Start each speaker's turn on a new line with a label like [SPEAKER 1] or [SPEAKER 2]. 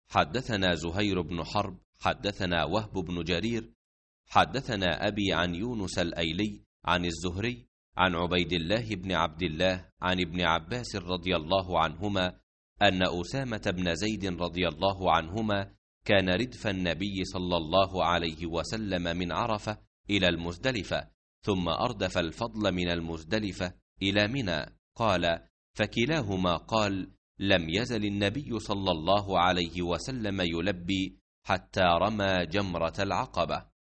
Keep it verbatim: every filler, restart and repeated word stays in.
[SPEAKER 1] حدثنا زهير بن حرب حدثنا وهب بن جرير حدثنا أبي عن يونس الأيلي عن الزهري عن عبيد الله بن عبد الله عن ابن عباس رضي الله عنهما أن أسامة بن زيد رضي الله عنهما كان ردف النبي صلى الله عليه وسلم من عرفة إلى المزدلفة، ثم أردف الفضل من المزدلفة إلى منى. قال: فكلاهما قال: لم يزل النبي صلى الله عليه وسلم يلبي حتى رمى جمرة العقبة.